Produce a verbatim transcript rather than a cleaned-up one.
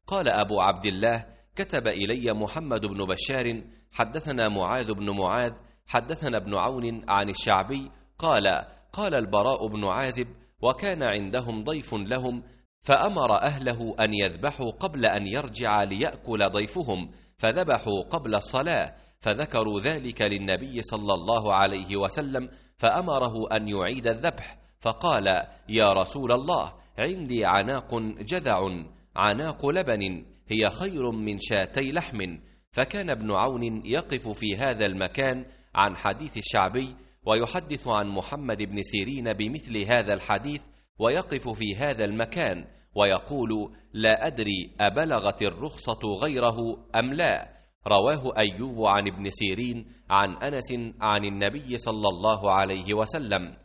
قال أبو عبد الله: كتب إلي محمد بن بشار حدثنا معاذ بن معاذ حدثنا ابن عون عن الشعبي قال: قال البراء بن عازب: وكان عندهم ضيف لهم، فأمر أهله أن يذبحوا قبل أن يرجع ليأكل ضيفهم، فذبحوا قبل الصلاة، فذكروا ذلك للنبي صلى الله عليه وسلم، فأمره أن يعيد الذبح، فقال: يا رسول الله، عندي عناق جذع عناق لبن هي خير من شاتي لحم. فكان ابن عون يقف في هذا المكان عن حديث الشعبي، ويحدث عن محمد بن سيرين بمثل هذا الحديث، ويقف في هذا المكان ويقول: لا أدري أبلغت الرخصة غيره أم لا. رواه أيوب عن ابن سيرين عن أنس عن النبي صلى الله عليه وسلم.